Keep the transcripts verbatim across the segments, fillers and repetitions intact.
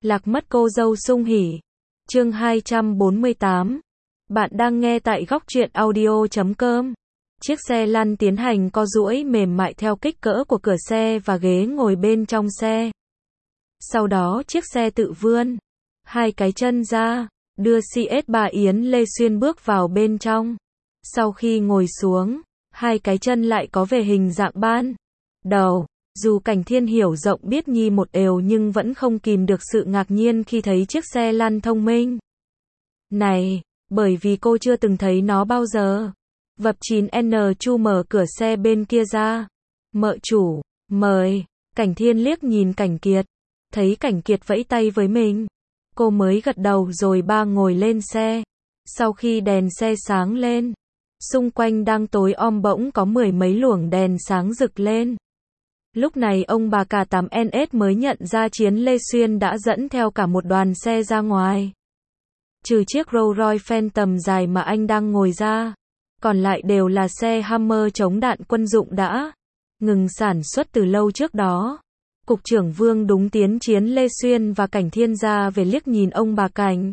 Lạc mất cô dâu sung hỉ. Chương hai trăm bốn mươi tám. Bạn đang nghe tại góc truyện audio chấm com. Chiếc xe lăn tiến hành co duỗi mềm mại theo kích cỡ của cửa xe và ghế ngồi bên trong xe. Sau đó chiếc xe tự vươn hai cái chân ra, đưa xê ét ba Yến Lê Xuyên bước vào bên trong. Sau khi ngồi xuống, hai cái chân lại có về hình dạng ban đầu. Dù Cảnh Thiên hiểu rộng biết nhi một ều nhưng vẫn không kìm được sự ngạc nhiên khi thấy chiếc xe lăn thông minh này, bởi vì cô chưa từng thấy nó bao giờ. Vập chín N Chu mở cửa xe bên kia ra. Mợ chủ, mời. Cảnh Thiên liếc nhìn Cảnh Kiệt, thấy Cảnh Kiệt vẫy tay với mình, cô mới gật đầu rồi ba ngồi lên xe. Sau khi đèn xe sáng lên, xung quanh đang tối om bỗng có mười mấy luồng đèn sáng rực lên. Lúc này ông bà cả tám N S mới nhận ra Chiến Lê Xuyên đã dẫn theo cả một đoàn xe ra ngoài. Trừ chiếc Rolls Royce Phantom dài mà anh đang ngồi ra, còn lại đều là xe Hummer chống đạn quân dụng đã ngừng sản xuất từ lâu trước đó. Cục trưởng Vương đúng tiến Chiến Lê Xuyên và Cảnh Thiên ra về liếc nhìn ông bà Cảnh.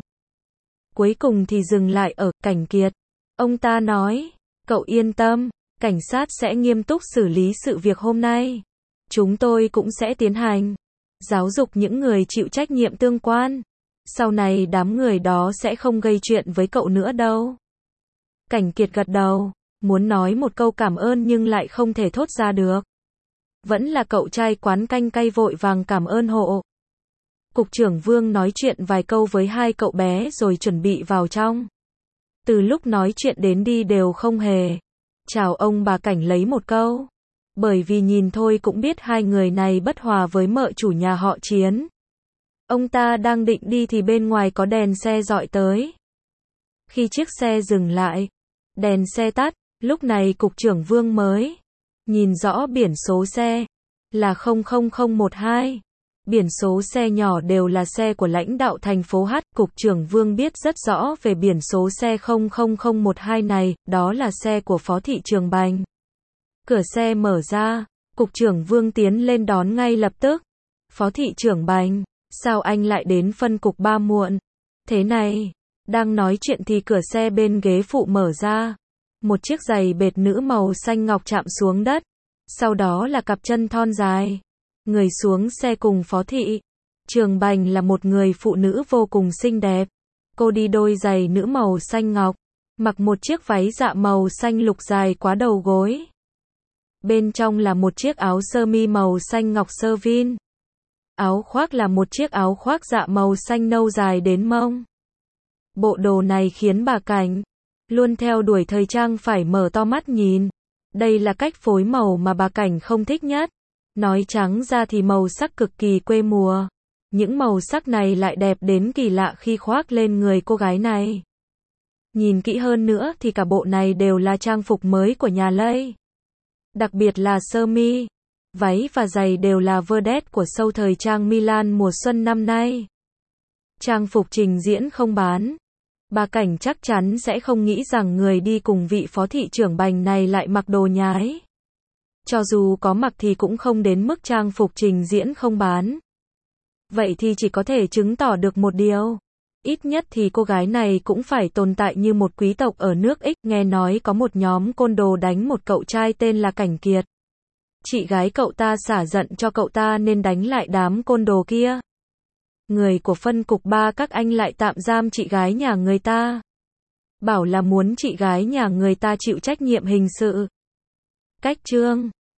Cuối cùng thì dừng lại ở Cảnh Kiệt. Ông ta nói, cậu yên tâm, cảnh sát sẽ nghiêm túc xử lý sự việc hôm nay. Chúng tôi cũng sẽ tiến hành giáo dục những người chịu trách nhiệm tương quan. Sau này đám người đó sẽ không gây chuyện với cậu nữa đâu. Cảnh Kiệt gật đầu, muốn nói một câu cảm ơn nhưng lại không thể thốt ra được. Vẫn là cậu trai quán canh cay vội vàng cảm ơn hộ. Cục trưởng Vương nói chuyện vài câu với hai cậu bé rồi chuẩn bị vào trong. Từ lúc nói chuyện đến đi đều không hề chào ông bà Cảnh lấy một câu. Bởi vì nhìn thôi cũng biết hai người này bất hòa với mợ chủ nhà họ Chiến. Ông ta đang định đi thì bên ngoài có đèn xe dọi tới. Khi chiếc xe dừng lại, đèn xe tắt, lúc này cục trưởng Vương mới nhìn rõ biển số xe là không không không một hai. Biển số xe nhỏ đều là xe của lãnh đạo thành phố H. Cục trưởng Vương biết rất rõ về biển số xe không không không một hai này, đó là xe của Phó Thị Trường Bành. Cửa xe mở ra, Cục trưởng Vương tiến lên đón ngay lập tức. Phó Thị trưởng Bành, sao anh lại đến phân cục ba muộn thế này? Đang nói chuyện thì cửa xe bên ghế phụ mở ra. Một chiếc giày bệt nữ màu xanh ngọc chạm xuống đất. Sau đó là cặp chân thon dài. Người xuống xe cùng Phó Thị Trường Bành là một người phụ nữ vô cùng xinh đẹp. Cô đi đôi giày nữ màu xanh ngọc, mặc một chiếc váy dạ màu xanh lục dài quá đầu gối. Bên trong là một chiếc áo sơ mi màu xanh ngọc sơ vin. Áo khoác là một chiếc áo khoác dạ màu xanh nâu dài đến mông. Bộ đồ này khiến bà Cảnh, luôn theo đuổi thời trang phải mở to mắt nhìn. Đây là cách phối màu mà bà Cảnh không thích nhất. Nói trắng ra thì màu sắc cực kỳ quê mùa. Những màu sắc này lại đẹp đến kỳ lạ khi khoác lên người cô gái này. Nhìn kỹ hơn nữa thì cả bộ này đều là trang phục mới của nhà Lây. Đặc biệt là sơ mi, váy và giày đều là vedette của show thời trang Milan mùa xuân năm nay. Trang phục trình diễn không bán. Bà Cảnh chắc chắn sẽ không nghĩ rằng người đi cùng vị Phó Thị trưởng Bành này lại mặc đồ nhái. Cho dù có mặc thì cũng không đến mức trang phục trình diễn không bán. Vậy thì chỉ có thể chứng tỏ được một điều. Ít nhất thì cô gái này cũng phải tồn tại như một quý tộc ở nước X. Nghe nói có một nhóm côn đồ đánh một cậu trai tên là Cảnh Kiệt. Chị gái cậu ta xả giận cho cậu ta nên đánh lại đám côn đồ kia. Người của phân cục ba các anh lại tạm giam chị gái nhà người ta. Bảo là muốn chị gái nhà người ta chịu trách nhiệm hình sự. Cách chương